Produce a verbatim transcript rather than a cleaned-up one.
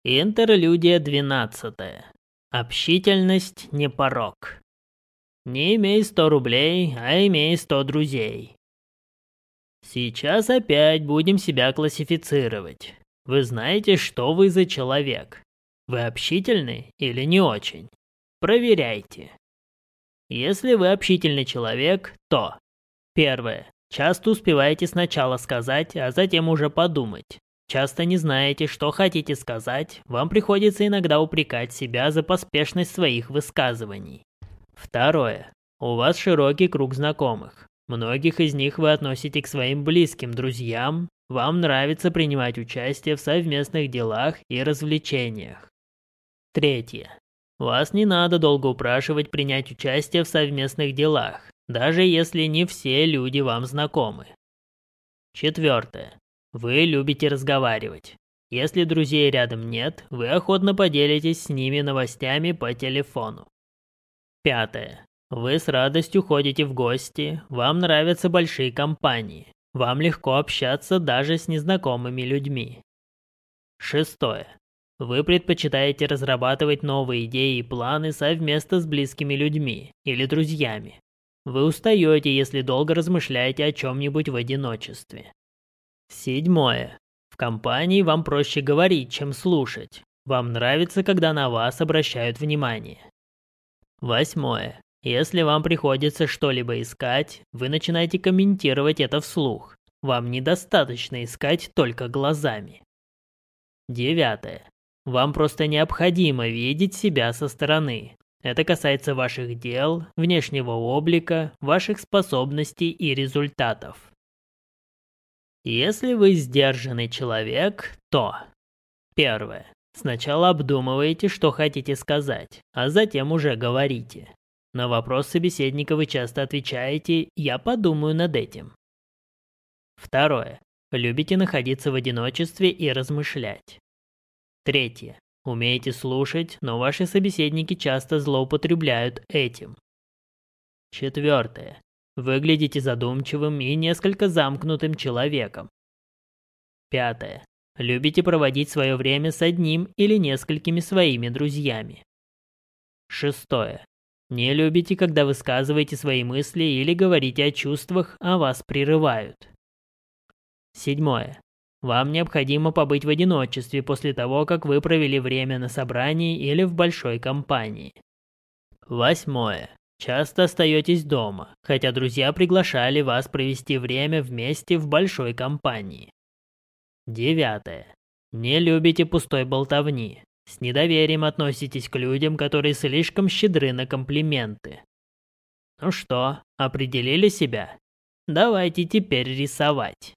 Интерлюдия двенадцатая. Общительность не порок. Не имей сто рублей, а имей сто друзей. Сейчас опять будем себя классифицировать. Вы знаете, что вы за человек? Вы общительны или не очень? Проверяйте. Если вы общительный человек, то первое. Часто успеваете сначала сказать, а затем уже подумать. Часто не знаете, что хотите сказать, вам приходится иногда упрекать себя за поспешность своих высказываний. Второе. У вас широкий круг знакомых. Многих из них вы относите к своим близким друзьям, вам нравится принимать участие в совместных делах и развлечениях. Третье. Вас не надо долго упрашивать принять участие в совместных делах, даже если не все люди вам знакомы. Четвертое. Вы любите разговаривать. Если друзей рядом нет, вы охотно поделитесь с ними новостями по телефону. Пятое. Вы с радостью ходите в гости, вам нравятся большие компании, вам легко общаться даже с незнакомыми людьми. Шестое. Вы предпочитаете разрабатывать новые идеи и планы совместно с близкими людьми или друзьями. Вы устаете, если долго размышляете о чем-нибудь в одиночестве. Седьмое. В компании вам проще говорить, чем слушать. Вам нравится, когда на вас обращают внимание. Восьмое. Если вам приходится что-либо искать, вы начинаете комментировать это вслух. Вам недостаточно искать только глазами. Девятое. Вам просто необходимо видеть себя со стороны. Это касается ваших дел, внешнего облика, ваших способностей и результатов. Если вы сдержанный человек, то первое. Сначала обдумываете, что хотите сказать, а затем уже говорите. На вопрос собеседника вы часто отвечаете «я подумаю над этим». Второе. Любите находиться в одиночестве и размышлять. Третье. Умеете слушать, но ваши собеседники часто злоупотребляют этим. Четвертое. Выглядите задумчивым и несколько замкнутым человеком. Пятое. Любите проводить свое время с одним или несколькими своими друзьями. Шестое. Не любите, когда высказываете свои мысли или говорите о чувствах, а вас прерывают. Седьмое. Вам необходимо побыть в одиночестве после того, как вы провели время на собрании или в большой компании. Восьмое. Часто остаетесь дома, хотя друзья приглашали вас провести время вместе в большой компании. Девятое. Не любите пустой болтовни. С недоверием относитесь к людям, которые слишком щедры на комплименты. Ну что, определили себя? Давайте теперь рисовать.